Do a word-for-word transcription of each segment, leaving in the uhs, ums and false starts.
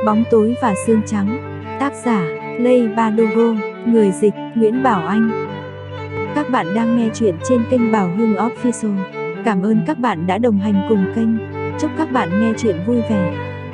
Bóng tối và xương trắng. Tác giả: Lay Badogo. Người dịch: Nguyễn Bảo Anh. Các bạn đang nghe chuyện trên kênh Bảo Hưng Official. Cảm ơn các bạn đã đồng hành cùng kênh. Chúc các bạn nghe chuyện vui vẻ.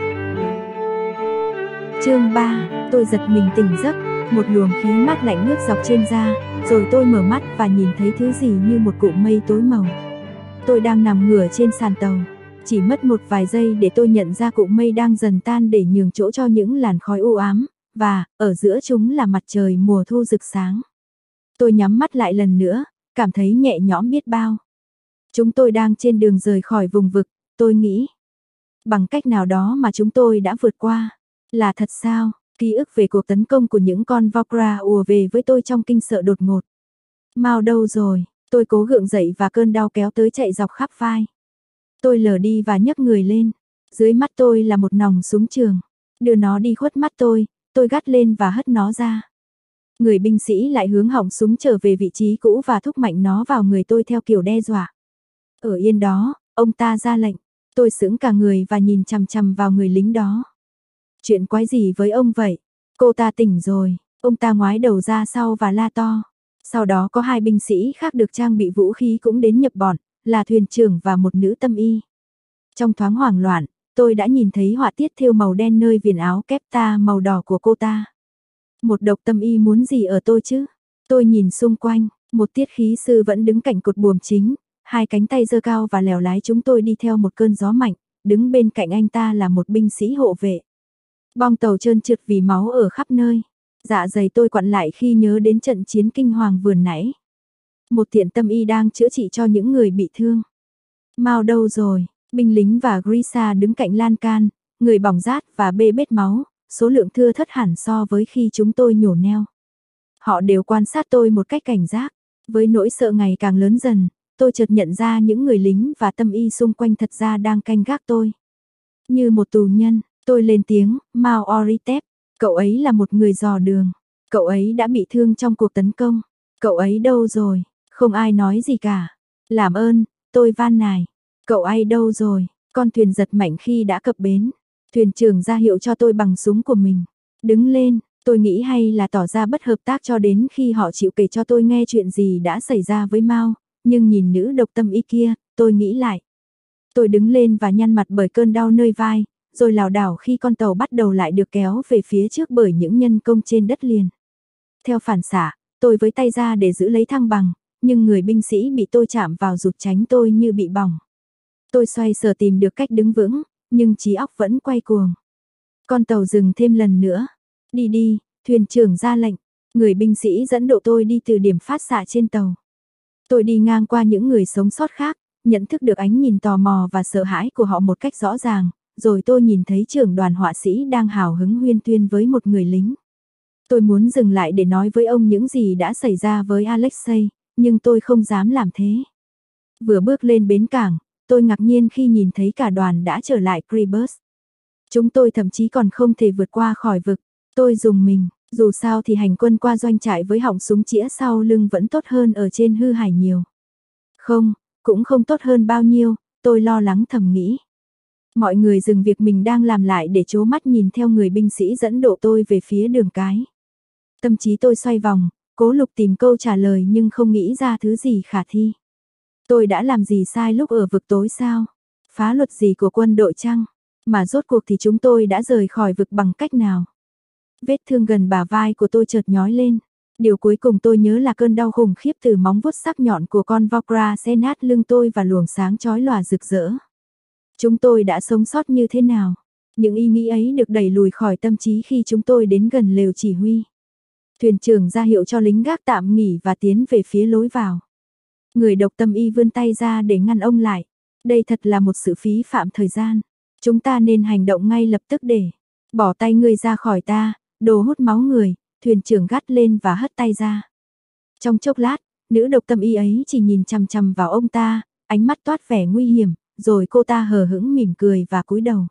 Chương ba. Tôi giật mình tỉnh giấc, một luồng khí mát lạnh lướt dọc trên da, rồi tôi mở mắt và nhìn thấy thứ gì như một cụm mây tối màu. Tôi đang nằm ngửa trên sàn tàu. Chỉ mất một vài giây để tôi nhận ra cụm mây đang dần tan để nhường chỗ cho những làn khói u ám, và ở giữa chúng là mặt trời mùa thu rực sáng. Tôi nhắm mắt lại lần nữa, cảm thấy nhẹ nhõm biết bao. Chúng tôi đang trên đường rời khỏi vùng vực, tôi nghĩ. Bằng cách nào đó mà chúng tôi đã vượt qua. Là thật sao? Ký ức về cuộc tấn công của những con Valkyria ùa về với tôi trong kinh sợ đột ngột. Mao đâu rồi? Tôi cố gượng dậy và cơn đau kéo tới chạy dọc khắp vai. Tôi lờ đi và nhấc người lên. Dưới mắt tôi là một nòng súng trường. Đưa nó đi khuất mắt tôi, tôi gắt lên và hất nó ra. Người binh sĩ lại hướng họng súng trở về vị trí cũ và thúc mạnh nó vào người tôi theo kiểu đe dọa. Ở yên đó, ông ta ra lệnh. Tôi sững cả người và nhìn chằm chằm vào người lính đó. Chuyện quái gì với ông vậy? Cô ta tỉnh rồi. Ông ta ngoái đầu ra sau và la to. Sau đó có hai binh sĩ khác được trang bị vũ khí cũng đến nhập bọn, là thuyền trưởng và một nữ tâm y. Trong thoáng hoảng loạn, tôi đã nhìn thấy họa tiết thêu màu đen nơi viền áo kepta màu đỏ của cô ta. Một độc tâm y muốn gì ở tôi chứ? Tôi nhìn xung quanh, một tiết khí sư vẫn đứng cạnh cột buồm chính, hai cánh tay giơ cao và lèo lái chúng tôi đi theo một cơn gió mạnh, đứng bên cạnh anh ta là một binh sĩ hộ vệ. Bong tàu trơn trượt vì máu ở khắp nơi. Dạ dày tôi quặn lại khi nhớ đến trận chiến kinh hoàng vừa nãy. Một thiện tâm y đang chữa trị cho những người bị thương. Mao đâu rồi? Binh lính và Grisa đứng cạnh lan can, người bỏng rát và bê bết máu, số lượng thưa thớt hẳn so với khi chúng tôi nhổ neo. Họ đều quan sát tôi một cách cảnh giác. Với nỗi sợ ngày càng lớn dần, tôi chợt nhận ra những người lính và tâm y xung quanh thật ra đang canh gác tôi. Như một tù nhân, tôi lên tiếng, Mao Oritep, cậu ấy là một người dò đường. Cậu ấy đã bị thương trong cuộc tấn công. Cậu ấy đâu rồi? Không ai nói gì cả. Làm ơn, tôi van nài. Cậu ấy đâu rồi? Con thuyền giật mạnh khi đã cập bến. Thuyền trưởng ra hiệu cho tôi bằng súng của mình. Đứng lên, tôi nghĩ hay là tỏ ra bất hợp tác cho đến khi họ chịu kể cho tôi nghe chuyện gì đã xảy ra với Mao. Nhưng nhìn nữ độc tâm y kia, tôi nghĩ lại. Tôi đứng lên và nhăn mặt bởi cơn đau nơi vai, rồi lảo đảo khi con tàu bắt đầu lại được kéo về phía trước bởi những nhân công trên đất liền. Theo phản xạ, tôi với tay ra để giữ lấy thăng bằng, nhưng người binh sĩ bị tôi chạm vào rụt tránh tôi như bị bỏng. Tôi xoay sở tìm được cách đứng vững, nhưng trí óc vẫn quay cuồng. Con tàu dừng thêm lần nữa. Đi đi, thuyền trưởng ra lệnh. Người binh sĩ dẫn độ tôi đi từ điểm phát xạ trên tàu. Tôi đi ngang qua những người sống sót khác, nhận thức được ánh nhìn tò mò và sợ hãi của họ một cách rõ ràng, rồi tôi nhìn thấy trưởng đoàn họa sĩ đang hào hứng huyên thuyên với một người lính. Tôi muốn dừng lại để nói với ông những gì đã xảy ra với Alexei, nhưng tôi không dám làm thế. Vừa bước lên bến cảng, tôi ngạc nhiên khi nhìn thấy cả đoàn đã trở lại Kribus. Chúng tôi thậm chí còn không thể vượt qua khỏi vực. Tôi rùng mình, dù sao thì hành quân qua doanh trại với họng súng chĩa sau lưng vẫn tốt hơn ở trên hư hải nhiều. Không, cũng không tốt hơn bao nhiêu, tôi lo lắng thầm nghĩ. Mọi người dừng việc mình đang làm lại để trố mắt nhìn theo người binh sĩ dẫn độ tôi về phía đường cái. Tâm trí tôi xoay vòng, cố lục tìm câu trả lời nhưng không nghĩ ra thứ gì khả thi. Tôi đã làm gì sai lúc ở vực tối sao? Phá luật gì của quân đội chăng? Mà rốt cuộc thì chúng tôi đã rời khỏi vực bằng cách nào? Vết thương gần bả vai của tôi chợt nhói lên. Điều cuối cùng tôi nhớ là cơn đau khủng khiếp từ móng vuốt sắc nhọn của con Valkyria xé nát lưng tôi và luồng sáng chói lòa rực rỡ. Chúng tôi đã sống sót như thế nào? Những ý nghĩ ấy được đẩy lùi khỏi tâm trí khi chúng tôi đến gần lều chỉ huy. Thuyền trưởng ra hiệu cho lính gác tạm nghỉ và tiến về phía lối vào. Người độc tâm y vươn tay ra để ngăn ông lại. Đây thật là một sự phí phạm thời gian. Chúng ta nên hành động ngay lập tức để bỏ tay ngươi ra khỏi ta, đồ hút máu người, thuyền trưởng gắt lên và hất tay ra. Trong chốc lát, nữ độc tâm y ấy chỉ nhìn chằm chằm vào ông ta, ánh mắt toát vẻ nguy hiểm, rồi cô ta hờ hững mỉm cười và cúi đầu.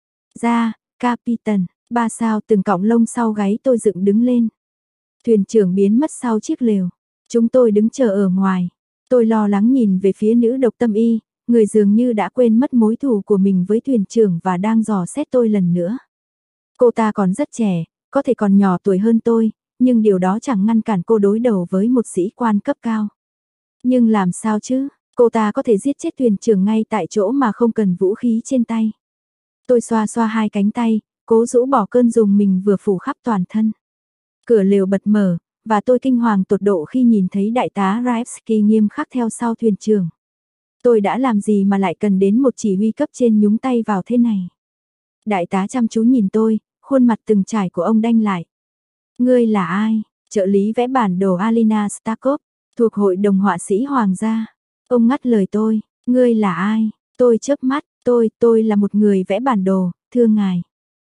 Ra, Capitan, ba sao từng cọng lông sau gáy tôi dựng đứng lên. Thuyền trưởng biến mất sau chiếc lều. Chúng tôi đứng chờ ở ngoài. Tôi lo lắng nhìn về phía nữ độc tâm y, người dường như đã quên mất mối thù của mình với thuyền trưởng và đang dò xét tôi lần nữa. Cô ta còn rất trẻ, có thể còn nhỏ tuổi hơn tôi, nhưng điều đó chẳng ngăn cản cô đối đầu với một sĩ quan cấp cao. Nhưng làm sao chứ, cô ta có thể giết chết thuyền trưởng ngay tại chỗ mà không cần vũ khí trên tay. Tôi xoa xoa hai cánh tay, cố rũ bỏ cơn rùng mình vừa phủ khắp toàn thân. Cửa lều bật mở, và tôi kinh hoàng tột độ khi nhìn thấy đại tá Raevsky nghiêm khắc theo sau thuyền trưởng. Tôi đã làm gì mà lại cần đến một chỉ huy cấp trên nhúng tay vào thế này? Đại tá chăm chú nhìn tôi, khuôn mặt từng trải của ông đanh lại. Ngươi là ai? Trợ lý vẽ bản đồ Alina Stakov, thuộc hội đồng họa sĩ hoàng gia. Ông ngắt lời tôi, ngươi là ai? Tôi chớp mắt, tôi, tôi là một người vẽ bản đồ, thưa ngài.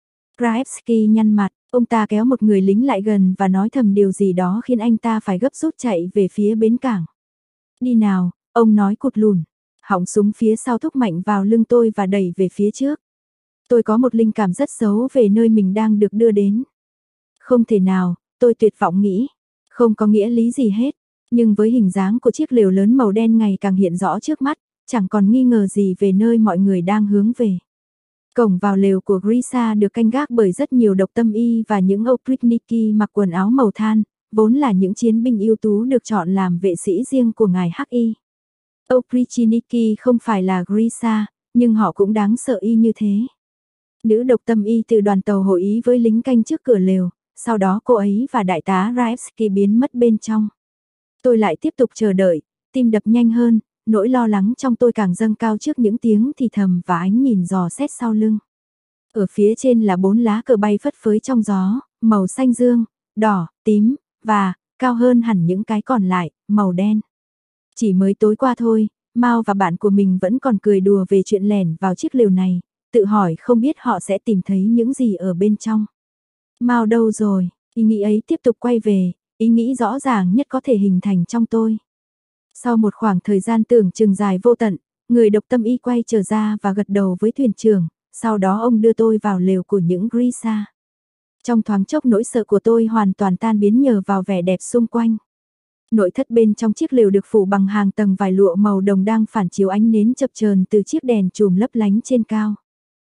Raevsky nhăn mặt, ông ta kéo một người lính lại gần và nói thầm điều gì đó khiến anh ta phải gấp rút chạy về phía bến cảng. Đi nào, ông nói cụt lùn. Họng súng phía sau thúc mạnh vào lưng tôi và đẩy về phía trước. Tôi có một linh cảm rất xấu về nơi mình đang được đưa đến. Không thể nào, tôi tuyệt vọng nghĩ. Không có nghĩa lý gì hết. Nhưng với hình dáng của chiếc lều lớn màu đen ngày càng hiện rõ trước mắt, chẳng còn nghi ngờ gì về nơi mọi người đang hướng về. Cổng vào lều của Grisa được canh gác bởi rất nhiều độc tâm y và những Oprichniki mặc quần áo màu than, vốn là những chiến binh ưu tú được chọn làm vệ sĩ riêng của ngài Hắc Y. Oprichniki không phải là Grisa, nhưng họ cũng đáng sợ y như thế. Nữ độc tâm y từ đoàn tàu hội ý với lính canh trước cửa lều, sau đó cô ấy và đại tá Raevsky biến mất bên trong. Tôi lại tiếp tục chờ đợi, tim đập nhanh hơn, nỗi lo lắng trong tôi càng dâng cao trước những tiếng thì thầm và ánh nhìn dò xét sau lưng. Ở phía trên là bốn lá cờ bay phất phới trong gió, màu xanh dương, đỏ, tím, và, cao hơn hẳn những cái còn lại, màu đen. Chỉ mới tối qua thôi, Mao và bạn của mình vẫn còn cười đùa về chuyện lẻn vào chiếc lều này, tự hỏi không biết họ sẽ tìm thấy những gì ở bên trong. Mao đâu rồi, ý nghĩ ấy tiếp tục quay về, ý nghĩ rõ ràng nhất có thể hình thành trong tôi. Sau một khoảng thời gian tưởng chừng dài vô tận, người độc tâm y quay trở ra và gật đầu với thuyền trưởng, sau đó ông đưa tôi vào lều của những Grisa. Trong thoáng chốc nỗi sợ của tôi hoàn toàn tan biến nhờ vào vẻ đẹp xung quanh. Nội thất bên trong chiếc lều được phủ bằng hàng tầng vải lụa màu đồng đang phản chiếu ánh nến chập chờn từ chiếc đèn chùm lấp lánh trên cao.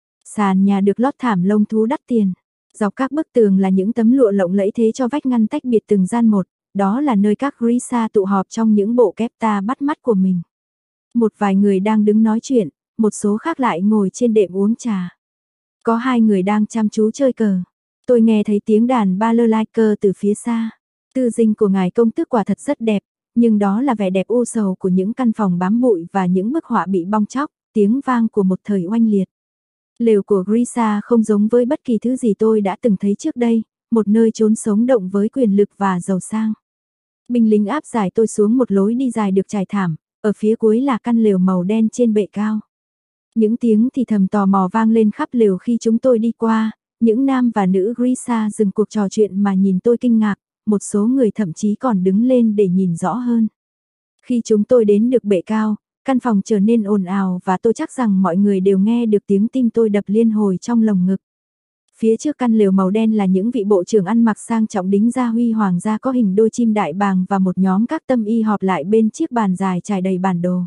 Sàn nhà được lót thảm lông thú đắt tiền. Dọc các bức tường là những tấm lụa lộng lẫy thế cho vách ngăn tách biệt từng gian một, đó là nơi các Grisa tụ họp trong những bộ kepta bắt mắt của mình. Một vài người đang đứng nói chuyện, một số khác lại ngồi trên đệm uống trà. Có hai người đang chăm chú chơi cờ. Tôi nghe thấy tiếng đàn balalaika từ phía xa. Tư dinh của ngài công tước quả thật rất đẹp, nhưng đó là vẻ đẹp u sầu của những căn phòng bám bụi và những bức họa bị bong tróc, tiếng vang của một thời oanh liệt. Lều của Grisa không giống với bất kỳ thứ gì tôi đã từng thấy trước đây, một nơi trốn sống động với quyền lực và giàu sang. Binh lính áp giải tôi xuống một lối đi dài được trải thảm, ở phía cuối là căn lều màu đen trên bệ cao. Những tiếng thì thầm tò mò vang lên khắp lều khi chúng tôi đi qua, những nam và nữ Grisa dừng cuộc trò chuyện mà nhìn tôi kinh ngạc, một số người thậm chí còn đứng lên để nhìn rõ hơn. Khi chúng tôi đến được bệ cao, căn phòng trở nên ồn ào và tôi chắc rằng mọi người đều nghe được tiếng tim tôi đập liên hồi trong lồng ngực. Phía trước căn lều màu đen là những vị bộ trưởng ăn mặc sang trọng đính gia huy hoàng gia có hình đôi chim đại bàng và một nhóm các tâm y họp lại bên chiếc bàn dài trải đầy bản đồ.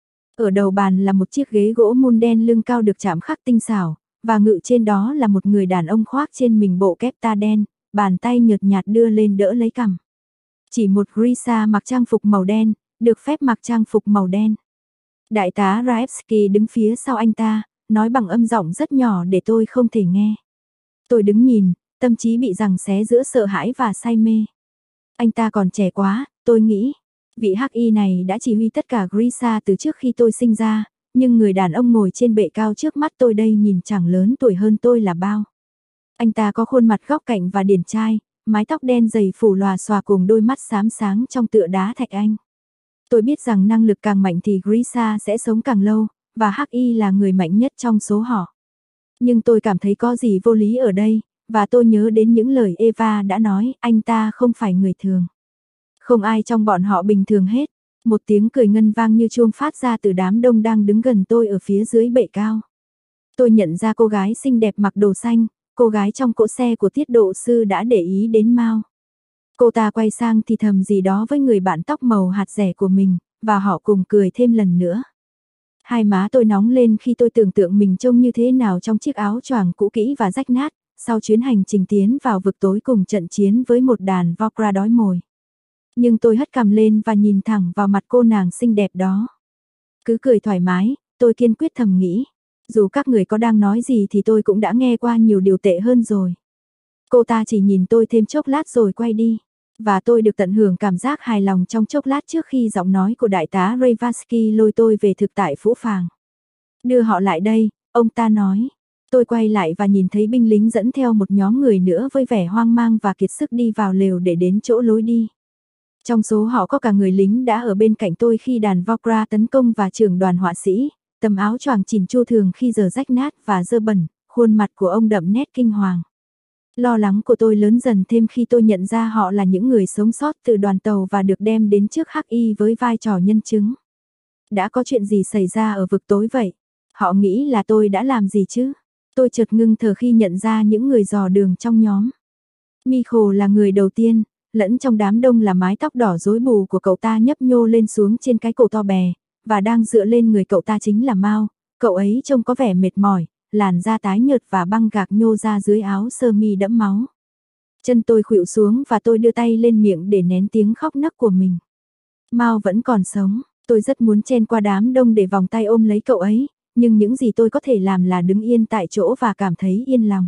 Ở đầu bàn là một chiếc ghế gỗ mun đen lưng cao được chạm khắc tinh xảo, và ngự trên đó là một người đàn ông khoác trên mình bộ kepta đen, bàn tay nhợt nhạt đưa lên đỡ lấy cằm. Chỉ một Grisa mặc trang phục màu đen, được phép mặc trang phục màu đen. Đại tá Raevsky đứng phía sau anh ta, nói bằng âm giọng rất nhỏ để tôi không thể nghe. Tôi đứng nhìn, tâm trí bị giằng xé giữa sợ hãi và say mê. Anh ta còn trẻ quá, tôi nghĩ. Vị hắc y này đã chỉ huy tất cả Grisa từ trước khi tôi sinh ra, nhưng người đàn ông ngồi trên bệ cao trước mắt tôi đây nhìn chẳng lớn tuổi hơn tôi là bao. Anh ta có khuôn mặt góc cạnh và điển trai, mái tóc đen dày phủ lòa xòa cùng đôi mắt xám sáng trong tựa đá thạch anh. Tôi biết rằng năng lực càng mạnh thì Grisa sẽ sống càng lâu, và hắc y là người mạnh nhất trong số họ. Nhưng tôi cảm thấy có gì vô lý ở đây, và tôi nhớ đến những lời Eva đã nói, anh ta không phải người thường. Không ai trong bọn họ bình thường hết. Một tiếng cười ngân vang như chuông phát ra từ đám đông đang đứng gần tôi ở phía dưới bệ cao. Tôi nhận ra cô gái xinh đẹp mặc đồ xanh, cô gái trong cỗ xe của tiết độ sư đã để ý đến Mao. Cô ta quay sang thì thầm gì đó với người bạn tóc màu hạt rẻ của mình, và họ cùng cười thêm lần nữa. Hai má tôi nóng lên khi tôi tưởng tượng mình trông như thế nào trong chiếc áo choàng cũ kỹ và rách nát, sau chuyến hành trình tiến vào vực tối cùng trận chiến với một đàn Vokra đói mồi. Nhưng tôi hất cằm lên và nhìn thẳng vào mặt cô nàng xinh đẹp đó. Cứ cười thoải mái, tôi kiên quyết thầm nghĩ. Dù các người có đang nói gì thì tôi cũng đã nghe qua nhiều điều tệ hơn rồi. Cô ta chỉ nhìn tôi thêm chốc lát rồi quay đi. Và tôi được tận hưởng cảm giác hài lòng trong chốc lát trước khi giọng nói của đại tá Rayvansky lôi tôi về thực tại Phũ Phàng. Đưa họ lại đây, ông ta nói. Tôi quay lại và nhìn thấy binh lính dẫn theo một nhóm người nữa với vẻ hoang mang và kiệt sức đi vào lều để đến chỗ lối đi. Trong số họ có cả người lính đã ở bên cạnh tôi khi đàn Vokra tấn công và trưởng đoàn họa sĩ, tấm áo choàng chỉn chu thường khi giờ rách nát và dơ bẩn, khuôn mặt của ông đậm nét kinh hoàng. Lo lắng của tôi lớn dần thêm khi tôi nhận ra họ là những người sống sót từ đoàn tàu và được đem đến trước Hắc Y với vai trò nhân chứng. Đã có chuyện gì xảy ra ở vực tối vậy? Họ nghĩ là tôi đã làm gì chứ? Tôi chợt ngưng thở khi nhận ra những người dò đường trong nhóm. Michael là người đầu tiên, lẫn trong đám đông là mái tóc đỏ rối bù của cậu ta nhấp nhô lên xuống trên cái cổ to bè, và đang dựa lên người cậu ta chính là Mao. Cậu ấy trông có vẻ mệt mỏi, làn da tái nhợt và băng gạc nhô ra dưới áo sơ mi đẫm máu. Chân tôi khuỵu xuống và tôi đưa tay lên miệng để nén tiếng khóc nấc của mình. Mao vẫn còn sống, tôi rất muốn chen qua đám đông để vòng tay ôm lấy cậu ấy, nhưng những gì tôi có thể làm là đứng yên tại chỗ và cảm thấy yên lòng.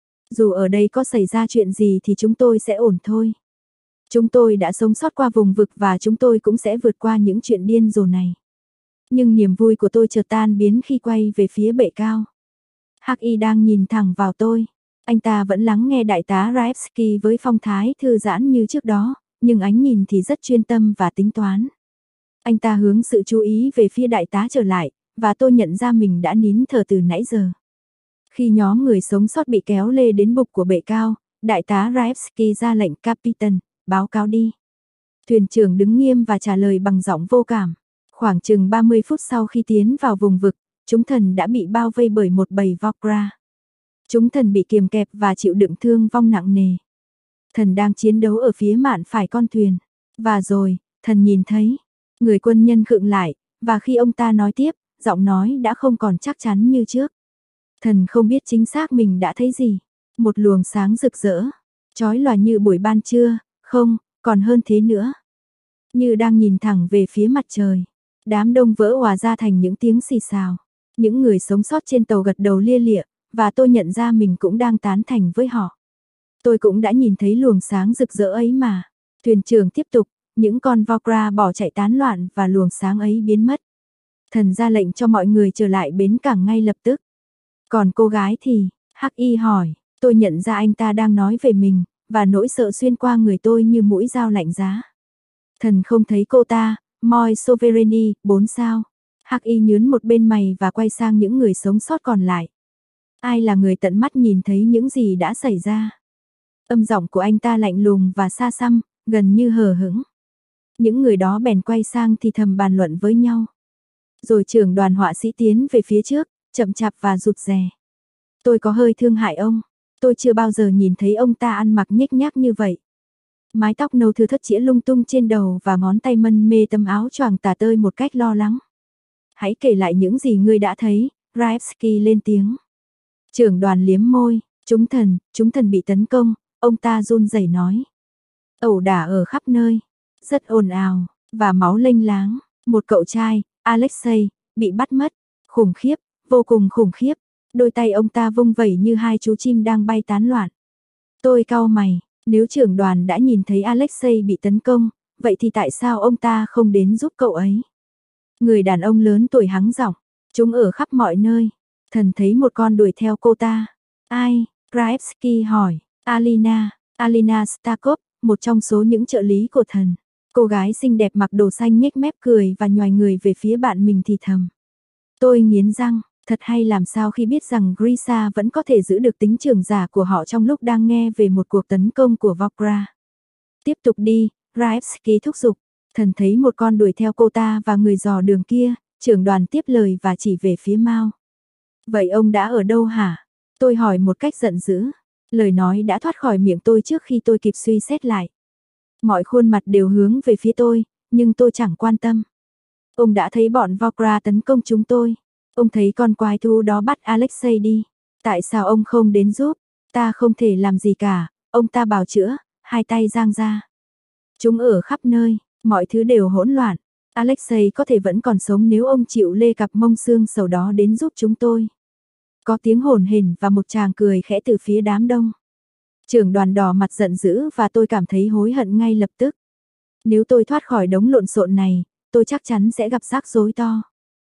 Dù ở đây có xảy ra chuyện gì thì chúng tôi sẽ ổn thôi. Chúng tôi đã sống sót qua vùng vực và chúng tôi cũng sẽ vượt qua những chuyện điên rồ này. Nhưng niềm vui của tôi chợt tan biến khi quay về phía bệ cao. Hắc Y đang nhìn thẳng vào tôi. Anh ta vẫn lắng nghe đại tá Raevsky với phong thái thư giãn như trước đó, nhưng ánh nhìn thì rất chuyên tâm và tính toán. Anh ta hướng sự chú ý về phía đại tá trở lại, và tôi nhận ra mình đã nín thở từ nãy giờ. Khi nhóm người sống sót bị kéo lê đến bục của bệ cao, đại tá Raevsky ra lệnh Captain, báo cáo đi. Thuyền trưởng đứng nghiêm và trả lời bằng giọng vô cảm. Khoảng chừng ba mươi phút sau khi tiến vào vùng vực, chúng thần đã bị bao vây bởi một bầy Vokra. Chúng thần bị kiềm kẹp và chịu đựng thương vong nặng nề. Thần đang chiến đấu ở phía mạn phải con thuyền. Và rồi, thần nhìn thấy. Người quân nhân khựng lại, và khi ông ta nói tiếp, giọng nói đã không còn chắc chắn như trước. Thần không biết chính xác mình đã thấy gì. Một luồng sáng rực rỡ, chói lòa như buổi ban trưa, không, còn hơn thế nữa. Như đang nhìn thẳng về phía mặt trời. Đám đông vỡ òa ra thành những tiếng xì xào. Những người sống sót trên tàu gật đầu lia lịa, và tôi nhận ra mình cũng đang tán thành với họ. Tôi cũng đã nhìn thấy luồng sáng rực rỡ ấy mà. Thuyền trưởng tiếp tục, những con Vokra bỏ chạy tán loạn và luồng sáng ấy biến mất. Thần ra lệnh cho mọi người trở lại bến cảng ngay lập tức. Còn cô gái thì, Hắc Y hỏi, tôi nhận ra anh ta đang nói về mình, và nỗi sợ xuyên qua người tôi như mũi dao lạnh giá. Thần không thấy cô ta, Moi Sovereigny, bốn sao. Hắc Y nhướn một bên mày và quay sang những người sống sót còn lại. Ai là người tận mắt nhìn thấy những gì đã xảy ra? Âm giọng của anh ta lạnh lùng và xa xăm, gần như hờ hững. Những người đó bèn quay sang thì thầm bàn luận với nhau. Rồi trưởng đoàn họa sĩ tiến về phía trước, chậm chạp và rụt rè. Tôi có hơi thương hại ông. Tôi chưa bao giờ nhìn thấy ông ta ăn mặc nhếch nhác như vậy. Mái tóc nâu thưa thớt chĩa lung tung trên đầu và ngón tay mân mê tấm áo choàng tả tơi một cách lo lắng. Hãy kể lại những gì ngươi đã thấy, Raevsky lên tiếng. Trưởng đoàn liếm môi, chúng thần, chúng thần bị tấn công, ông ta run rẩy nói. Ẩu đả ở khắp nơi, rất ồn ào, và máu lênh láng. Một cậu trai, Alexei, bị bắt mất, khủng khiếp, vô cùng khủng khiếp. Đôi tay ông ta vung vẩy như hai chú chim đang bay tán loạn. Tôi cau mày, nếu trưởng đoàn đã nhìn thấy Alexei bị tấn công, vậy thì tại sao ông ta không đến giúp cậu ấy? Người đàn ông lớn tuổi hắng giọng, chúng ở khắp mọi nơi. Thần thấy một con đuổi theo cô ta. Ai? Raevsky hỏi. Alina, Alina Stakov, một trong số những trợ lý của thần. Cô gái xinh đẹp mặc đồ xanh nhếch mép cười và nhoài người về phía bạn mình thì thầm. Tôi nghiến răng, thật hay làm sao khi biết rằng Grisha vẫn có thể giữ được tính trưởng giả của họ trong lúc đang nghe về một cuộc tấn công của Vokra. Tiếp tục đi, Raevsky thúc giục. Thần thấy một con đuổi theo cô ta và người dò đường kia, trưởng đoàn tiếp lời và chỉ về phía Mao. Vậy ông đã ở đâu hả? Tôi hỏi một cách giận dữ. Lời nói đã thoát khỏi miệng tôi trước khi tôi kịp suy xét lại. Mọi khuôn mặt đều hướng về phía tôi, nhưng tôi chẳng quan tâm. Ông đã thấy bọn Vokra tấn công chúng tôi. Ông thấy con quái thú đó bắt Alexei đi. Tại sao ông không đến giúp? Ta không thể làm gì cả, ông ta bào chữa, hai tay giang ra. Chúng ở khắp nơi, mọi thứ đều hỗn loạn. Alexei có thể vẫn còn sống nếu ông chịu lê cặp mông xương sầu đó đến giúp chúng tôi. Có tiếng hổn hển và một tràng cười khẽ từ phía đám đông. Trưởng đoàn đỏ mặt giận dữ và tôi cảm thấy hối hận ngay lập tức. Nếu tôi thoát khỏi đống lộn xộn này, tôi chắc chắn sẽ gặp rắc rối to.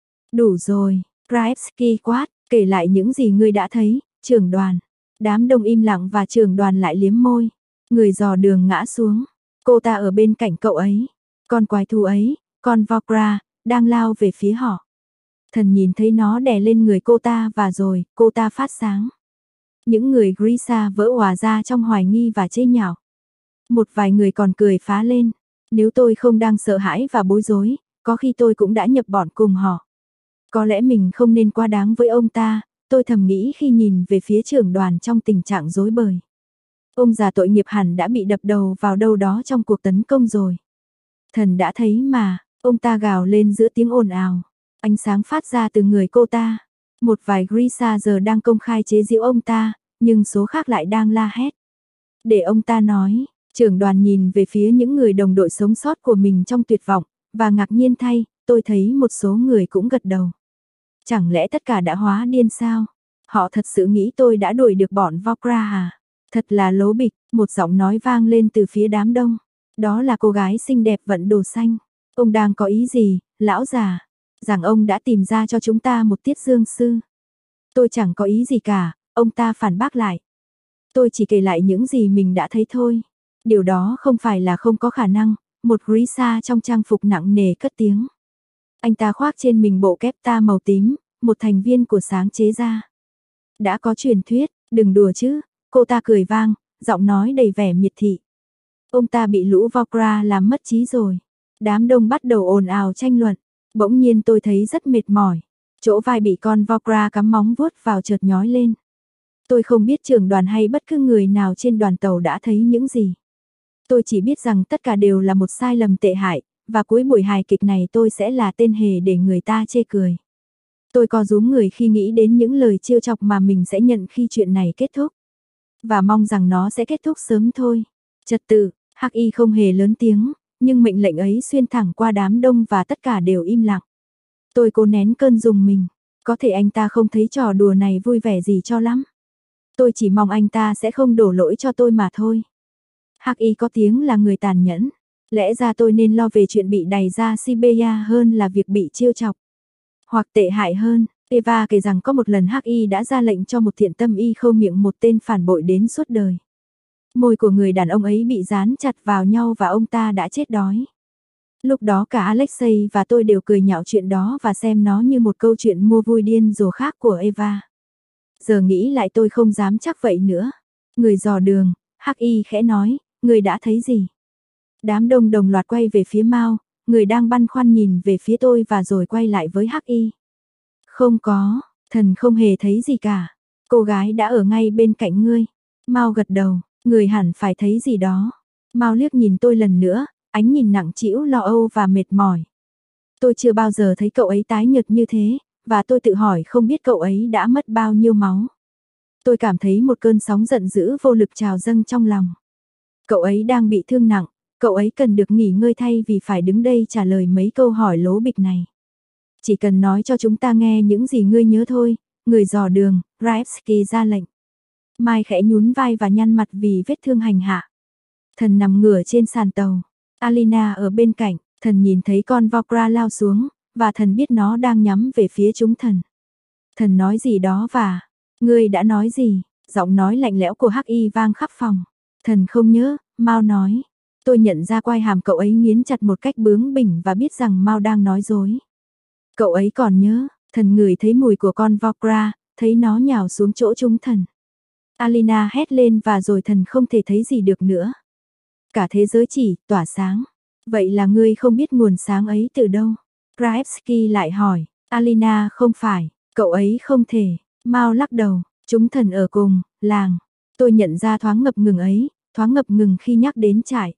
Đủ rồi, Krajewski quát, kể lại những gì ngươi đã thấy, trưởng đoàn. Đám đông im lặng và trưởng đoàn lại liếm môi. Người dò đường ngã xuống. Cô ta ở bên cạnh cậu ấy. Con quái thú ấy, con Vokra, đang lao về phía họ. Thần nhìn thấy nó đè lên người cô ta và rồi, cô ta phát sáng. Những người Grisha vỡ òa ra trong hoài nghi và chế nhạo. Một vài người còn cười phá lên. Nếu tôi không đang sợ hãi và bối rối, có khi tôi cũng đã nhập bọn cùng họ. Có lẽ mình không nên quá đáng với ông ta, tôi thầm nghĩ khi nhìn về phía trưởng đoàn trong tình trạng rối bời. Ông già tội nghiệp hẳn đã bị đập đầu vào đâu đó trong cuộc tấn công rồi. Thần đã thấy mà, ông ta gào lên giữa tiếng ồn ào. Ánh sáng phát ra từ người cô ta. Một vài Grisha giờ đang công khai chế giễu ông ta, nhưng số khác lại đang la hét. Để ông ta nói, trưởng đoàn nhìn về phía những người đồng đội sống sót của mình trong tuyệt vọng, và ngạc nhiên thay, tôi thấy một số người cũng gật đầu. Chẳng lẽ tất cả đã hóa điên sao? Họ thật sự nghĩ tôi đã đuổi được bọn Vokra à? Thật là lố bịch, một giọng nói vang lên từ phía đám đông. Đó là cô gái xinh đẹp vận đồ xanh. Ông đang có ý gì, lão già? Rằng ông đã tìm ra cho chúng ta một tiết dương sư. Tôi chẳng có ý gì cả, ông ta phản bác lại. Tôi chỉ kể lại những gì mình đã thấy thôi. Điều đó không phải là không có khả năng, một Grisha trong trang phục nặng nề cất tiếng. Anh ta khoác trên mình bộ kép ta màu tím, một thành viên của sáng chế ra. Đã có truyền thuyết, đừng đùa chứ, cô ta cười vang, giọng nói đầy vẻ miệt thị. Ông ta bị lũ Vokra làm mất trí rồi. Đám đông bắt đầu ồn ào tranh luận. Bỗng nhiên tôi thấy rất mệt mỏi. Chỗ vai bị con Vokra cắm móng vuốt vào chợt nhói lên. Tôi không biết trưởng đoàn hay bất cứ người nào trên đoàn tàu đã thấy những gì. Tôi chỉ biết rằng tất cả đều là một sai lầm tệ hại, và cuối buổi hài kịch này tôi sẽ là tên hề để người ta chê cười. Tôi co rúm người khi nghĩ đến những lời trêu chọc mà mình sẽ nhận khi chuyện này kết thúc. Và mong rằng nó sẽ kết thúc sớm thôi. Trật tự, Hắc Y không hề lớn tiếng, nhưng mệnh lệnh ấy xuyên thẳng qua đám đông và tất cả đều im lặng. Tôi cố nén cơn rùng mình. Có thể anh ta không thấy trò đùa này vui vẻ gì cho lắm. Tôi chỉ mong anh ta sẽ không đổ lỗi cho tôi mà thôi. Hắc Y có tiếng là người tàn nhẫn. Lẽ ra tôi nên lo về chuyện bị đày ra Siberia hơn là việc bị trêu chọc. Hoặc tệ hại hơn, Eva kể rằng có một lần Hắc Y đã ra lệnh cho một thiện tâm y khâu miệng một tên phản bội đến suốt đời. Môi của người đàn ông ấy bị dán chặt vào nhau và ông ta đã chết đói. Lúc đó cả Alexei và tôi đều cười nhạo chuyện đó và xem nó như một câu chuyện mua vui điên rồ khác của Eva. Giờ nghĩ lại tôi không dám chắc vậy nữa. Người dò đường, Hắc Y khẽ nói, người đã thấy gì? Đám đông đồng loạt quay về phía Mao, người đang băn khoăn nhìn về phía tôi và rồi quay lại với Hắc Y. Không có, thần không hề thấy gì cả. Cô gái đã ở ngay bên cạnh ngươi. Mao gật đầu, người hẳn phải thấy gì đó. Mao liếc nhìn tôi lần nữa, ánh nhìn nặng trĩu lo âu và mệt mỏi. Tôi chưa bao giờ thấy cậu ấy tái nhợt như thế, và tôi tự hỏi không biết cậu ấy đã mất bao nhiêu máu. Tôi cảm thấy một cơn sóng giận dữ vô lực trào dâng trong lòng. Cậu ấy đang bị thương nặng, cậu ấy cần được nghỉ ngơi thay vì phải đứng đây trả lời mấy câu hỏi lố bịch này. Chỉ cần nói cho chúng ta nghe những gì ngươi nhớ thôi, người dò đường, Krajewski ra lệnh. Mai khẽ nhún vai và nhăn mặt vì vết thương hành hạ. Thần nằm ngửa trên sàn tàu. Alina ở bên cạnh, thần nhìn thấy con Vokra lao xuống, và thần biết nó đang nhắm về phía chúng thần. Thần nói gì đó và... Ngươi đã nói gì? Giọng nói lạnh lẽo của Hắc Y vang khắp phòng. Thần không nhớ, Mao nói. Tôi nhận ra quai hàm cậu ấy nghiến chặt một cách bướng bỉnh và biết rằng Mao đang nói dối. Cậu ấy còn nhớ, thần ngửi thấy mùi của con Vokra, thấy nó nhào xuống chỗ chúng thần. Alina hét lên và rồi thần không thể thấy gì được nữa. Cả thế giới chỉ tỏa sáng. Vậy là ngươi không biết nguồn sáng ấy từ đâu? Krajewski lại hỏi. Alina không phải, cậu ấy không thể. Mao lắc đầu, chúng thần ở cùng, làng. Tôi nhận ra thoáng ngập ngừng ấy, thoáng ngập ngừng khi nhắc đến trại.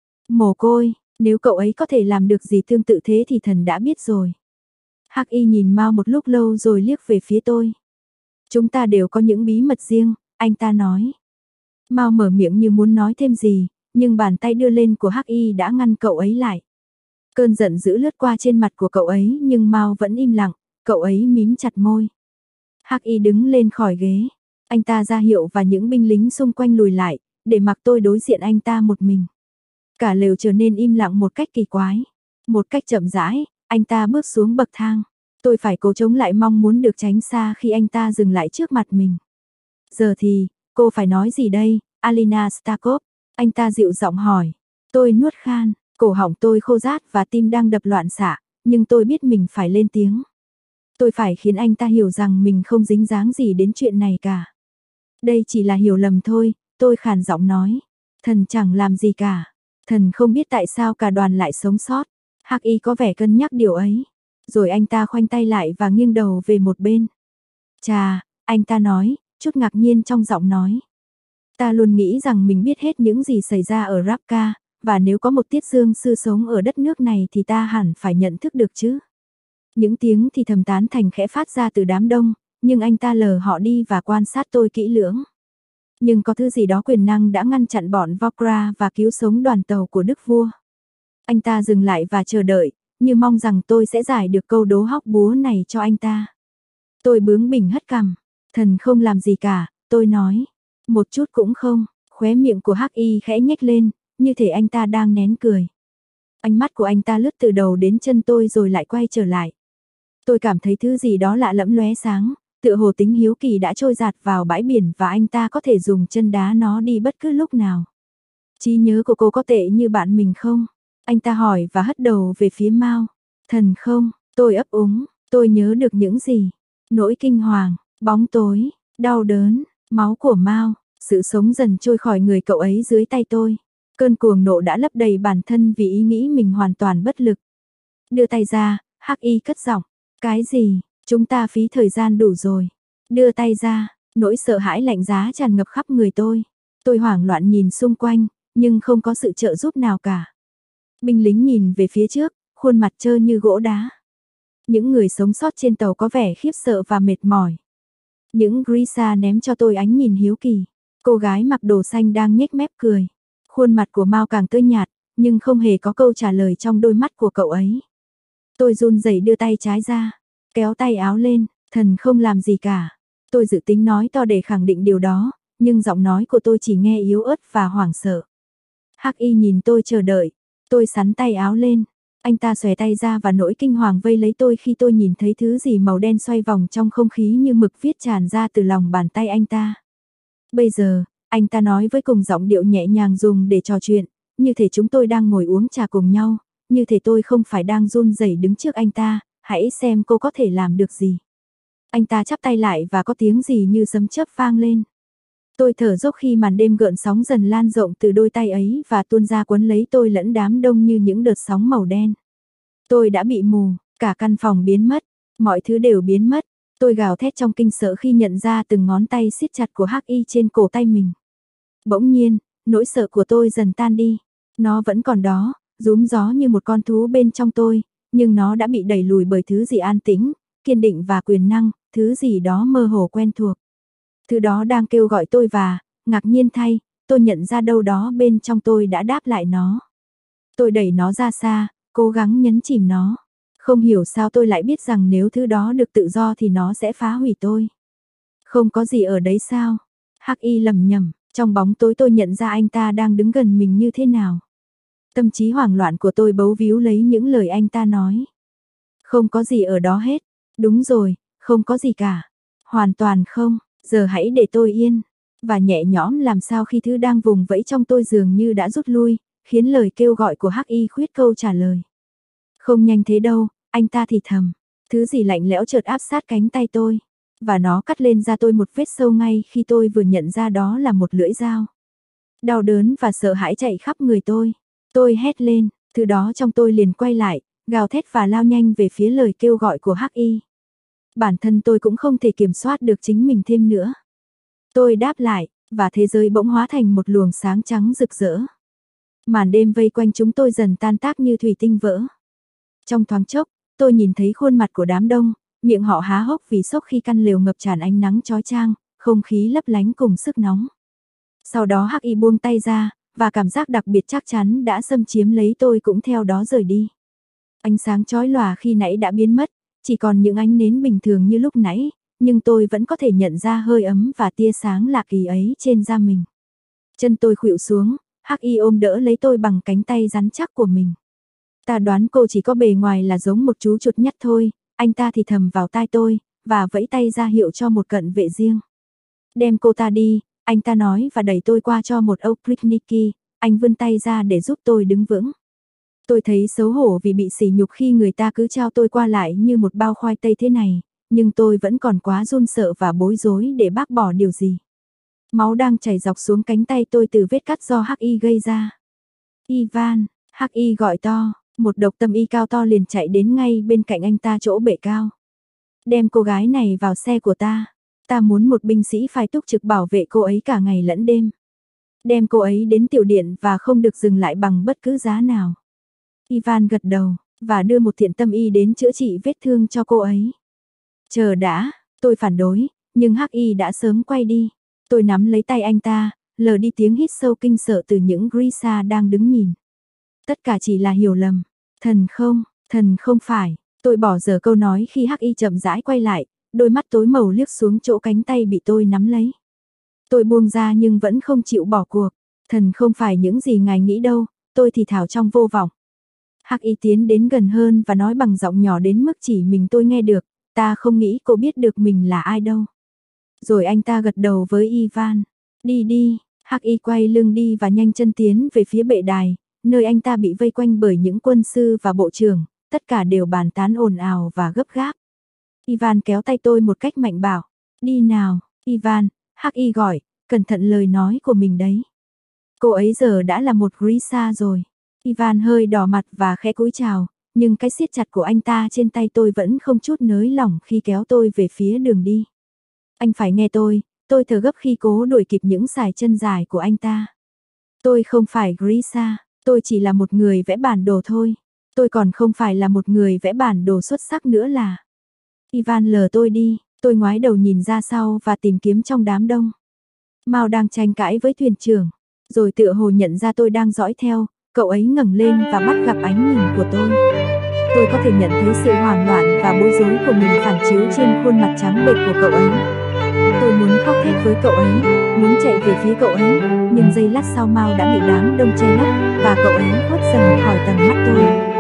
Mồ côi, nếu cậu ấy có thể làm được gì tương tự thế thì thần đã biết rồi. Hắc Y nhìn Mao một lúc lâu rồi liếc về phía tôi. Chúng ta đều có những bí mật riêng, anh ta nói. Mao mở miệng như muốn nói thêm gì, nhưng bàn tay đưa lên của Hắc Y đã ngăn cậu ấy lại. Cơn giận dữ lướt qua trên mặt của cậu ấy nhưng Mao vẫn im lặng, cậu ấy mím chặt môi. Hắc Y đứng lên khỏi ghế, anh ta ra hiệu và những binh lính xung quanh lùi lại, để mặc tôi đối diện anh ta một mình. Cả lều trở nên im lặng một cách kỳ quái. Một cách chậm rãi, anh ta bước xuống bậc thang. Tôi phải cố chống lại mong muốn được tránh xa khi anh ta dừng lại trước mặt mình. Giờ thì, cô phải nói gì đây, Alina Starkov? Anh ta dịu giọng hỏi. Tôi nuốt khan, cổ họng tôi khô rát và tim đang đập loạn xạ, nhưng tôi biết mình phải lên tiếng. Tôi phải khiến anh ta hiểu rằng mình không dính dáng gì đến chuyện này cả. Đây chỉ là hiểu lầm thôi, tôi khàn giọng nói. Thần chẳng làm gì cả. Thần không biết tại sao cả đoàn lại sống sót. Hắc Y có vẻ cân nhắc điều ấy. Rồi anh ta khoanh tay lại và nghiêng đầu về một bên. Chà, anh ta nói, chút ngạc nhiên trong giọng nói. Ta luôn nghĩ rằng mình biết hết những gì xảy ra ở Rabka, và nếu có một tiết dương sư sống ở đất nước này thì ta hẳn phải nhận thức được chứ. Những tiếng thì thầm tán thành khẽ phát ra từ đám đông, nhưng anh ta lờ họ đi và quan sát tôi kỹ lưỡng. Nhưng có thứ gì đó quyền năng đã ngăn chặn bọn Vokra và cứu sống đoàn tàu của Đức Vua. Anh ta dừng lại và chờ đợi, như mong rằng tôi sẽ giải được câu đố hóc búa này cho anh ta. Tôi bướng bỉnh hất cằm. Thần không làm gì cả, tôi nói. Một chút cũng không, khóe miệng của Hắc Y khẽ nhếch lên, như thể anh ta đang nén cười. Ánh mắt của anh ta lướt từ đầu đến chân tôi rồi lại quay trở lại. Tôi cảm thấy thứ gì đó lạ lẫm lóe sáng, tựa hồ tính hiếu kỳ đã trôi dạt vào bãi biển và anh ta có thể dùng chân đá nó đi bất cứ lúc nào. Trí nhớ của cô có tệ như bạn mình không? Anh ta hỏi và hất đầu về phía Mao. Thần không, tôi ấp úng, tôi nhớ được những gì? Nỗi kinh hoàng, bóng tối, đau đớn, máu của Mao, sự sống dần trôi khỏi người cậu ấy dưới tay tôi. Cơn cuồng nộ đã lấp đầy bản thân vì ý nghĩ mình hoàn toàn bất lực. Đưa tay ra, Hắc Y cất giọng. Cái gì? Chúng ta phí thời gian đủ rồi. Đưa tay ra, nỗi sợ hãi lạnh giá tràn ngập khắp người tôi. Tôi hoảng loạn nhìn xung quanh, nhưng không có sự trợ giúp nào cả. Binh lính nhìn về phía trước, khuôn mặt trơ như gỗ đá. Những người sống sót trên tàu có vẻ khiếp sợ và mệt mỏi. Những Grisa ném cho tôi ánh nhìn hiếu kỳ. Cô gái mặc đồ xanh đang nhếch mép cười. Khuôn mặt của Mao càng tươi nhạt, nhưng không hề có câu trả lời trong đôi mắt của cậu ấy. Tôi run rẩy đưa tay trái ra, kéo tay áo lên, thần không làm gì cả. Tôi dự tính nói to để khẳng định điều đó, nhưng giọng nói của tôi chỉ nghe yếu ớt và hoảng sợ. Hắc Y nhìn tôi chờ đợi, tôi xắn tay áo lên. Anh ta xòe tay ra và nỗi kinh hoàng vây lấy tôi khi tôi nhìn thấy thứ gì màu đen xoay vòng trong không khí như mực viết tràn ra từ lòng bàn tay anh ta. Bây giờ, anh ta nói với cùng giọng điệu nhẹ nhàng dùng để trò chuyện, như thể chúng tôi đang ngồi uống trà cùng nhau, như thể tôi không phải đang run rẩy đứng trước anh ta, hãy xem cô có thể làm được gì. Anh ta chắp tay lại và có tiếng gì như sấm chớp vang lên. Tôi thở dốc khi màn đêm gợn sóng dần lan rộng từ đôi tay ấy và tuôn ra quấn lấy tôi lẫn đám đông như những đợt sóng màu đen. Tôi đã bị mù, cả căn phòng biến mất, mọi thứ đều biến mất. Tôi gào thét trong kinh sợ khi nhận ra từng ngón tay siết chặt của Hắc Y trên cổ tay mình. Bỗng nhiên, nỗi sợ của tôi dần tan đi. Nó vẫn còn đó, rúm gió như một con thú bên trong tôi, nhưng nó đã bị đẩy lùi bởi thứ gì an tĩnh, kiên định và quyền năng, thứ gì đó mơ hồ quen thuộc. Thứ đó đang kêu gọi tôi và, ngạc nhiên thay, tôi nhận ra đâu đó bên trong tôi đã đáp lại nó. Tôi đẩy nó ra xa, cố gắng nhấn chìm nó. Không hiểu sao tôi lại biết rằng nếu thứ đó được tự do thì nó sẽ phá hủy tôi. Không có gì ở đấy sao? Hắc Y lẩm nhẩm, trong bóng tối tôi nhận ra anh ta đang đứng gần mình như thế nào. Tâm trí hoảng loạn của tôi bấu víu lấy những lời anh ta nói. Không có gì ở đó hết. Đúng rồi, không có gì cả. Hoàn toàn không, giờ hãy để tôi yên. Và nhẹ nhõm làm sao khi thứ đang vùng vẫy trong tôi dường như đã rút lui, khiến lời kêu gọi của Hắc Y khuyết câu trả lời. Không nhanh thế đâu, anh ta thì thầm. Thứ gì lạnh lẽo chợt áp sát cánh tay tôi. Và nó cắt lên da tôi một vết sâu ngay khi tôi vừa nhận ra đó là một lưỡi dao. Đau đớn và sợ hãi chạy khắp người tôi. Tôi hét lên, thứ đó trong tôi liền quay lại, gào thét và lao nhanh về phía lời kêu gọi của Hắc Y. Bản thân tôi cũng không thể kiểm soát được chính mình thêm nữa. Tôi đáp lại, và thế giới bỗng hóa thành một luồng sáng trắng rực rỡ. Màn đêm vây quanh chúng tôi dần tan tác như thủy tinh vỡ. Trong thoáng chốc, tôi nhìn thấy khuôn mặt của đám đông, miệng họ há hốc vì sốc khi căn lều ngập tràn ánh nắng chói chang, không khí lấp lánh cùng sức nóng. Sau đó Hắc Y buông tay ra, và cảm giác đặc biệt chắc chắn đã xâm chiếm lấy tôi cũng theo đó rời đi. Ánh sáng chói lòa khi nãy đã biến mất, chỉ còn những ánh nến bình thường như lúc nãy, nhưng tôi vẫn có thể nhận ra hơi ấm và tia sáng lạ kỳ ấy trên da mình. Chân tôi khuỵu xuống, Hắc Y ôm đỡ lấy tôi bằng cánh tay rắn chắc của mình. Ta đoán cô chỉ có bề ngoài là giống một chú chuột nhắt thôi, anh ta thì thầm vào tai tôi, và vẫy tay ra hiệu cho một cận vệ riêng. Đem cô ta đi, anh ta nói và đẩy tôi qua cho một âu Nicky, anh vươn tay ra để giúp tôi đứng vững. Tôi thấy xấu hổ vì bị sỉ nhục khi người ta cứ trao tôi qua lại như một bao khoai tây thế này, nhưng tôi vẫn còn quá run sợ và bối rối để bác bỏ điều gì. Máu đang chảy dọc xuống cánh tay tôi từ vết cắt do Hắc Y gây ra. Ivan, Hắc Y gọi to, một độc tâm y cao to liền chạy đến ngay bên cạnh anh ta chỗ bệ cao. Đem cô gái này vào xe của ta, ta muốn một binh sĩ phải túc trực bảo vệ cô ấy cả ngày lẫn đêm. Đem cô ấy đến tiểu điện và không được dừng lại bằng bất cứ giá nào. Ivan gật đầu, và đưa một thiện tâm y đến chữa trị vết thương cho cô ấy. Chờ đã, tôi phản đối, nhưng Hắc Y đã sớm quay đi. Tôi nắm lấy tay anh ta, lờ đi tiếng hít sâu kinh sợ từ những Grisa đang đứng nhìn. Tất cả chỉ là hiểu lầm. Thần không, thần không phải. Tôi bỏ dở câu nói khi Hắc Y chậm rãi quay lại, đôi mắt tối màu liếc xuống chỗ cánh tay bị tôi nắm lấy. Tôi buông ra nhưng vẫn không chịu bỏ cuộc. Thần không phải những gì ngài nghĩ đâu, tôi thì thào trong vô vọng. Hắc Y tiến đến gần hơn và nói bằng giọng nhỏ đến mức chỉ mình tôi nghe được, ta không nghĩ cô biết được mình là ai đâu. Rồi anh ta gật đầu với Ivan. Đi đi, Hắc Y quay lưng đi và nhanh chân tiến về phía bệ đài, nơi anh ta bị vây quanh bởi những quân sư và bộ trưởng, tất cả đều bàn tán ồn ào và gấp gáp. Ivan kéo tay tôi một cách mạnh bảo, đi nào, Ivan, Hắc Y gọi, cẩn thận lời nói của mình đấy. Cô ấy giờ đã là một Grisa rồi. Ivan hơi đỏ mặt và khẽ cúi chào, nhưng cái siết chặt của anh ta trên tay tôi vẫn không chút nới lỏng khi kéo tôi về phía đường đi. Anh phải nghe tôi, tôi thở gấp khi cố đuổi kịp những sải chân dài của anh ta. Tôi không phải Grisa, tôi chỉ là một người vẽ bản đồ thôi. Tôi còn không phải là một người vẽ bản đồ xuất sắc nữa là. Ivan lờ tôi đi, tôi ngoái đầu nhìn ra sau và tìm kiếm trong đám đông. Mao đang tranh cãi với thuyền trưởng, rồi tựa hồ nhận ra tôi đang dõi theo, cậu ấy ngẩng lên và bắt gặp ánh nhìn của tôi. Tôi có thể nhận thấy sự hoảng loạn và bối rối của mình phản chiếu trên khuôn mặt trắng bệch của cậu ấy. Tôi muốn khóc thét với cậu ấy, muốn chạy về phía cậu ấy, nhưng giây lát sau Mao đã bị đám đông che lấp, và cậu ấy khuất dần khỏi tầm mắt tôi.